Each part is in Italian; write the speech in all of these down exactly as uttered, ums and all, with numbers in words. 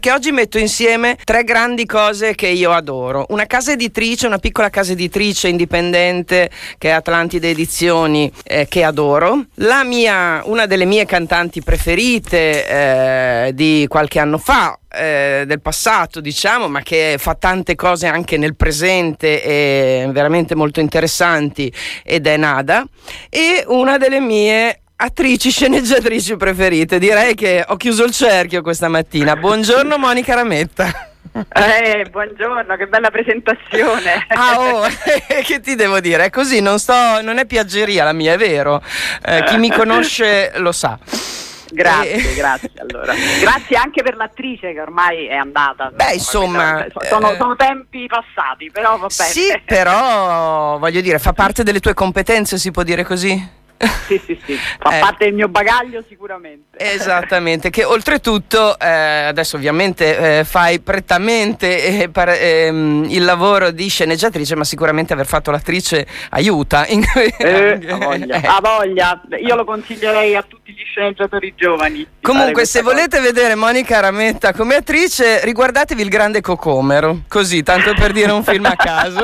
che oggi metto insieme tre grandi cose che io adoro. Una casa editrice, una piccola casa editrice indipendente che è Atlantide Edizioni, eh, che adoro. La mia, una delle mie cantanti preferite eh, di qualche anno fa, eh, del passato diciamo, ma che fa tante cose anche nel presente e veramente molto interessanti, ed è Nada. E una delle mie attrici sceneggiatrici preferite. Direi che ho chiuso il cerchio questa mattina. Buongiorno Monica Rametta. Eh, buongiorno, che bella presentazione. Ah, oh, che ti devo dire? È così, non sto, non è piaggeria la mia, è vero. Eh, chi mi conosce lo sa. Grazie, eh. grazie allora. Grazie anche per l'attrice che ormai è andata. Beh, insomma, sono, eh, sono tempi passati, però va bene. Sì, però voglio dire, fa parte delle tue competenze, si può dire così? Sì, sì, sì, fa eh, parte del mio bagaglio sicuramente. Esattamente, che oltretutto eh, adesso ovviamente eh, fai prettamente eh, per, ehm, il lavoro di sceneggiatrice, ma sicuramente aver fatto l'attrice aiuta. In... Eh, a voglia, a voglia, io lo consiglierei a tutti gli sceneggiatori giovani. Comunque, se cosa. volete vedere Monica Rametta come attrice, riguardatevi Il Grande Cocomero, così, tanto per dire un film a caso.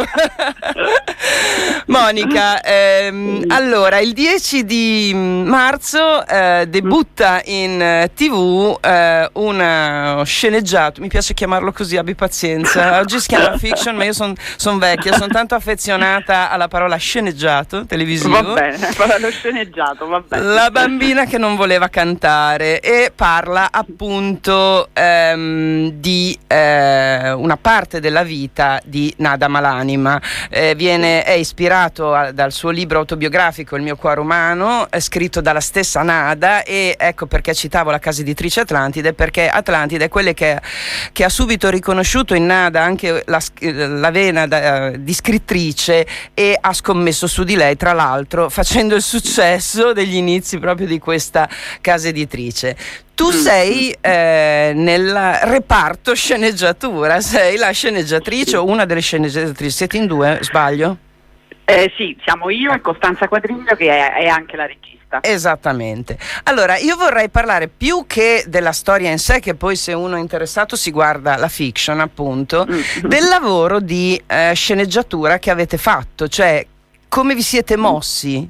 Monica, ehm, allora, il dieci di marzo eh, debutta in eh, tv eh, un sceneggiato, mi piace chiamarlo così, abbi pazienza, oggi si chiama fiction, ma io sono son vecchia, sono tanto affezionata alla parola sceneggiato televisivo. Va bene, lo sceneggiato, va bene. La bambina che non voleva cantare, e parla appunto ehm, di eh, una parte della vita di Nada Malanima. Eh, viene, è ispirato a, dal suo libro autobiografico Il mio cuore umano, è scritto dalla stessa Nada, e ecco perché citavo la casa editrice Atlantide, perché Atlantide è quella che, che ha subito riconosciuto in Nada anche la, la vena da, di scrittrice, e ha scommesso su di lei, tra l'altro facendo il successo degli inizi proprio di questa casa editrice. Tu sei eh, nel reparto sceneggiatura, sei la sceneggiatrice o una delle sceneggiatrici, siete in due, sbaglio? Eh, sì, siamo io e Costanza Quadriglio, che è, è anche la regista. Esattamente. Allora, io vorrei parlare più che della storia in sé, che poi se uno è interessato si guarda la fiction, appunto, mm-hmm. del lavoro di eh, sceneggiatura che avete fatto, cioè come vi siete mossi?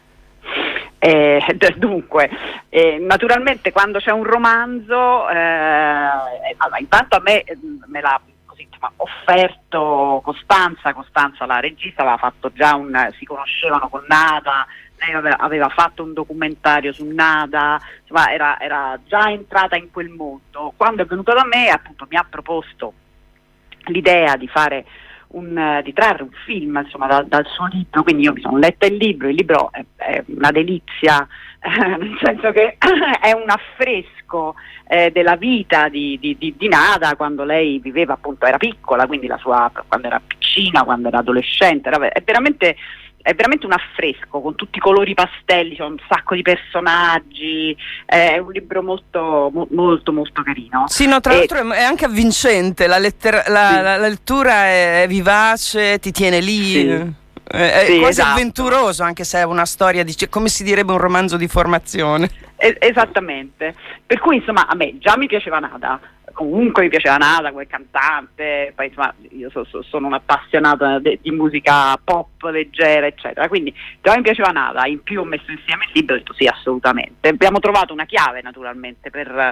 Eh, dunque, eh, naturalmente quando c'è un romanzo, eh, allora, intanto a me me l'ha così, insomma, offerto Costanza, Costanza la regista, aveva fatto già un, si conoscevano con Nada, lei aveva, aveva fatto un documentario su Nada, insomma era, era già entrata in quel mondo. Quando è venuta da me, appunto, mi ha proposto l'idea di fare Un, di trarre un film, insomma, da, dal suo libro, quindi io mi sono letta il libro, il libro è, è una delizia, eh, nel senso che è un affresco eh, della vita di, di, di, di Nada quando lei viveva, appunto, era piccola, quindi la sua, quando era piccina, quando era adolescente, era, è veramente è veramente un affresco con tutti i colori pastelli, c'è un sacco di personaggi, è un libro molto mo, molto molto carino. Sì, no, tra e... l'altro è anche avvincente, la, lettera, la, sì. la, la lettura è vivace, ti tiene lì, sì. è, sì, è quasi esatto. avventuroso, anche se è una storia di, come si direbbe, un romanzo di formazione. Es- esattamente, per cui insomma a me già mi piaceva Nada, comunque mi piaceva Nada come cantante, poi insomma io so, so, sono un'appassionata de, di musica pop leggera eccetera, quindi già mi piaceva Nada, in più ho messo insieme il libro e ho detto sì, assolutamente. Abbiamo trovato una chiave naturalmente per,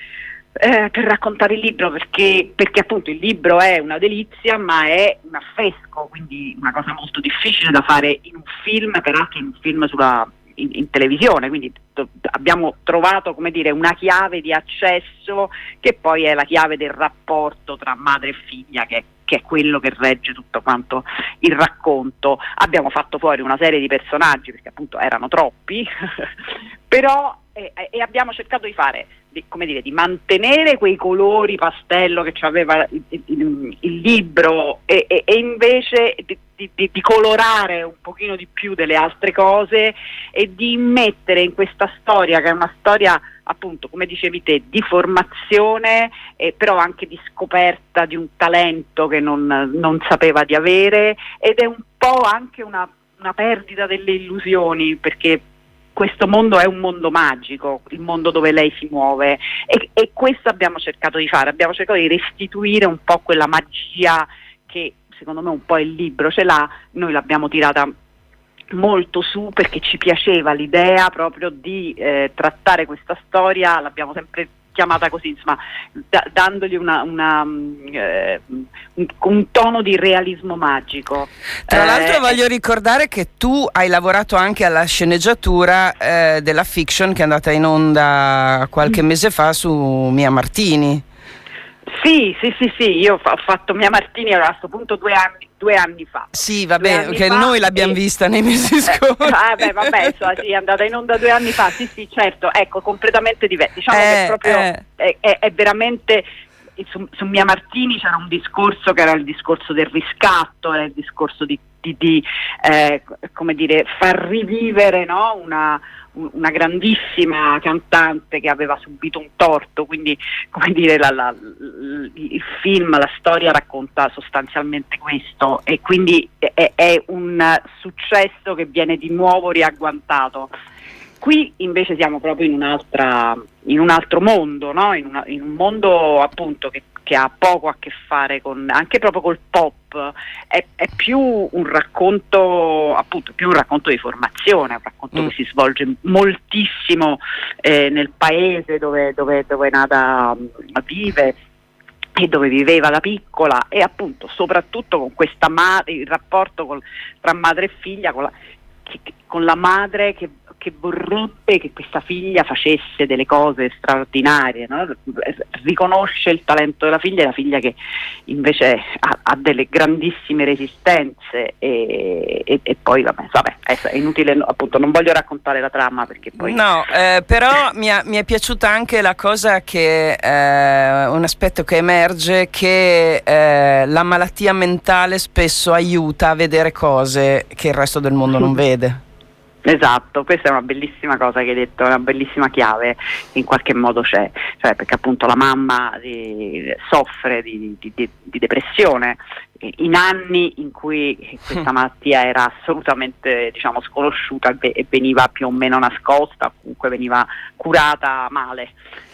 eh, per raccontare il libro, perché, perché appunto il libro è una delizia, ma è un affresco, quindi una cosa molto difficile da fare in un film, peraltro in un film sulla In, in televisione, quindi to- abbiamo trovato, come dire, una chiave di accesso che poi è la chiave del rapporto tra madre e figlia, che, che è quello che regge tutto quanto il racconto. Abbiamo fatto fuori una serie di personaggi perché appunto erano troppi però eh, e abbiamo cercato di fare di, come dire, di mantenere quei colori pastello che aveva il, il, il libro e, e, e invece di, di, di colorare un pochino di più delle altre cose e di mettere in questa storia, che è una storia appunto, come dicevi te, di formazione, eh, però anche di scoperta di un talento che non, non sapeva di avere, ed è un po' anche una, una perdita delle illusioni, perché questo mondo è un mondo magico, il mondo dove lei si muove, e, e questo abbiamo cercato di fare, abbiamo cercato di restituire un po' quella magia che secondo me un po' il libro ce l'ha. Noi l'abbiamo tirata molto su perché ci piaceva l'idea proprio di eh, trattare questa storia, l'abbiamo sempre chiamata così, insomma, da, dandogli una, una, eh, un, un tono di realismo magico. Tra eh, l'altro voglio ricordare che tu hai lavorato anche alla sceneggiatura eh, della fiction che è andata in onda qualche mese fa su Mia Martini. Sì, sì, sì, sì, io ho fatto Mia Martini a questo punto due anni, due anni fa. Sì, vabbè, che noi l'abbiamo e... vista nei mesi scorsi. Eh, vabbè, vabbè, so, sì, è andata in onda due anni fa, sì, sì, certo, ecco, completamente diverso. Diciamo eh, che proprio eh. è, è, è veramente... Su, su Mia Martini c'era un discorso che era il discorso del riscatto, era il discorso di, di, di eh, come dire, far rivivere, no? una, una grandissima cantante che aveva subito un torto, quindi come dire, la, la, il film, la storia racconta sostanzialmente questo, e quindi è, è un successo che viene di nuovo riagguantato. Qui invece siamo proprio in un'altra, in un altro mondo, no? in, una, in un mondo appunto che, che ha poco a che fare con, anche proprio col pop, è, è più un racconto, appunto, più un racconto di formazione, un racconto mm. che si svolge moltissimo eh, nel paese dove, dove, dove Nada vive e dove viveva da piccola, e appunto soprattutto con questa madre, il rapporto col, tra madre e figlia, con la, che, con la madre che che vorrebbe che questa figlia facesse delle cose straordinarie, no? Riconosce il talento della figlia, e la figlia che invece ha, ha delle grandissime resistenze, e, e, e poi vabbè, vabbè, è inutile, appunto, non voglio raccontare la trama perché poi... No, eh, però mi, ha, mi è piaciuta anche la cosa che, eh, un aspetto che emerge, che eh, la malattia mentale spesso aiuta a vedere cose che il resto del mondo non vede. Esatto, questa è una bellissima cosa che hai detto, è una bellissima chiave che in qualche modo c'è, cioè perché appunto la mamma di, soffre di, di, di, di depressione in anni in cui questa malattia era assolutamente, diciamo, sconosciuta e veniva più o meno nascosta, comunque veniva curata male,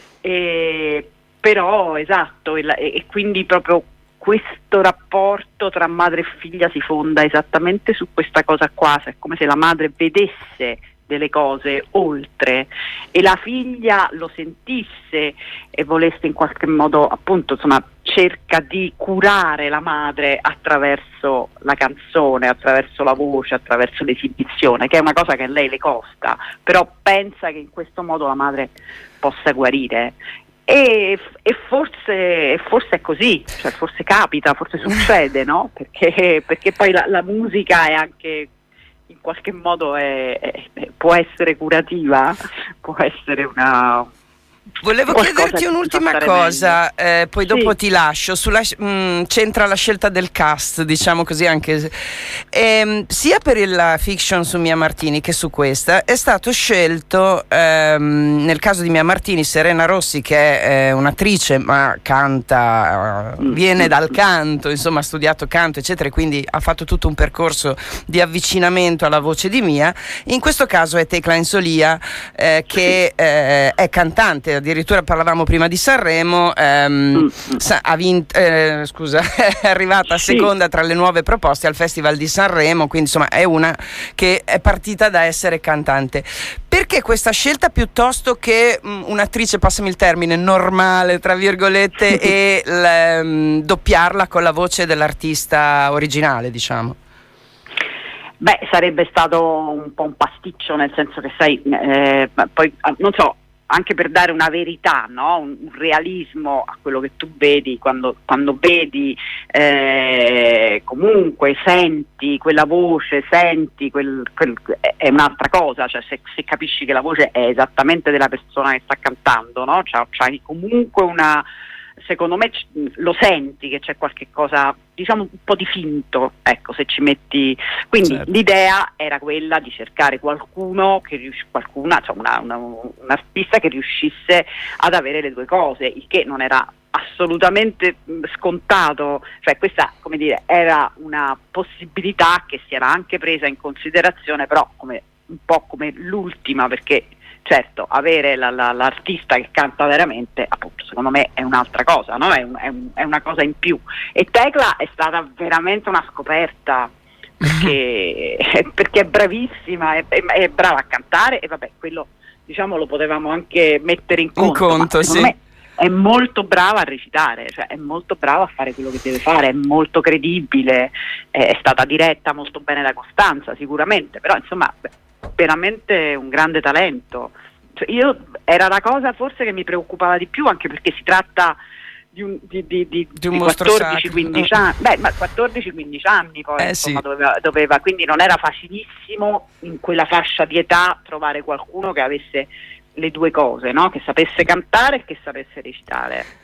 e, però esatto, e, e quindi proprio questo rapporto tra madre e figlia si fonda esattamente su questa cosa qua, cioè è come se la madre vedesse delle cose oltre e la figlia lo sentisse e volesse in qualche modo, appunto, insomma, cerca di curare la madre attraverso la canzone, attraverso la voce, attraverso l'esibizione, che è una cosa che a lei le costa, però pensa che in questo modo la madre possa guarire. E, e forse, forse è così, cioè forse capita, forse succede, no? Perché, perché poi la, la musica è anche, in qualche modo è, è, può essere curativa, può essere una... Volevo chiederti un'ultima cosa, eh, poi dopo sì. ti lascio. Sulla, mh, c'entra la scelta del cast, diciamo così, anche ehm, sia per la fiction su Mia Martini che su questa è stato scelto, ehm, nel caso di Mia Martini, Serena Rossi, che è eh, un'attrice ma canta, uh, viene dal canto, insomma ha studiato canto eccetera, quindi ha fatto tutto un percorso di avvicinamento alla voce di Mia. In questo caso è Tecla Insolia, eh, che eh, è cantante. Addirittura parlavamo prima di Sanremo, ehm, sa, ha vinto, eh, scusa, è arrivata sì. seconda tra le nuove proposte al Festival di Sanremo, quindi insomma è una che è partita da essere cantante. Perché questa scelta piuttosto che mh, un'attrice, passami il termine, normale, tra virgolette, e l, mh, doppiarla con la voce dell'artista originale, diciamo? Beh, sarebbe stato un po' un pasticcio, nel senso che sai, eh, poi non so, anche per dare una verità, no? un, un realismo a quello che tu vedi, quando, quando vedi eh, comunque senti quella voce, senti quel, quel, è un'altra cosa, cioè se, se capisci che la voce è esattamente della persona che sta cantando, no? C'hai, c'hai comunque una, secondo me lo senti che c'è qualche cosa, diciamo, un po' di finto, ecco, se ci metti, quindi certo. L'idea era quella di cercare qualcuno che rius- qualcuna, cioè una, una, un artista che riuscisse ad avere le due cose, il che non era assolutamente scontato, cioè questa, come dire, era una possibilità che si era anche presa in considerazione, però come un po' come l'ultima, perché certo avere la, la, l'artista che canta veramente, appunto, secondo me è un'altra cosa, no? È, un, è, un, è una cosa in più. E Tecla è stata veramente una scoperta, perché, perché è bravissima, è, è, è brava a cantare, e vabbè, quello diciamo lo potevamo anche mettere in conto, in conto, ma sì. me è molto brava a recitare, cioè è molto brava a fare quello che deve fare, è molto credibile, è, è stata diretta molto bene da Costanza sicuramente, però insomma veramente un grande talento. Cioè, io era la cosa forse che mi preoccupava di più, anche perché si tratta di, un, di, di, di, di, un di quattordici quindici anni, beh, ma quattordici quindici anni poi eh, insomma, sì. doveva, doveva, quindi non era facilissimo in quella fascia di età trovare qualcuno che avesse le due cose, no? Che sapesse cantare e che sapesse recitare.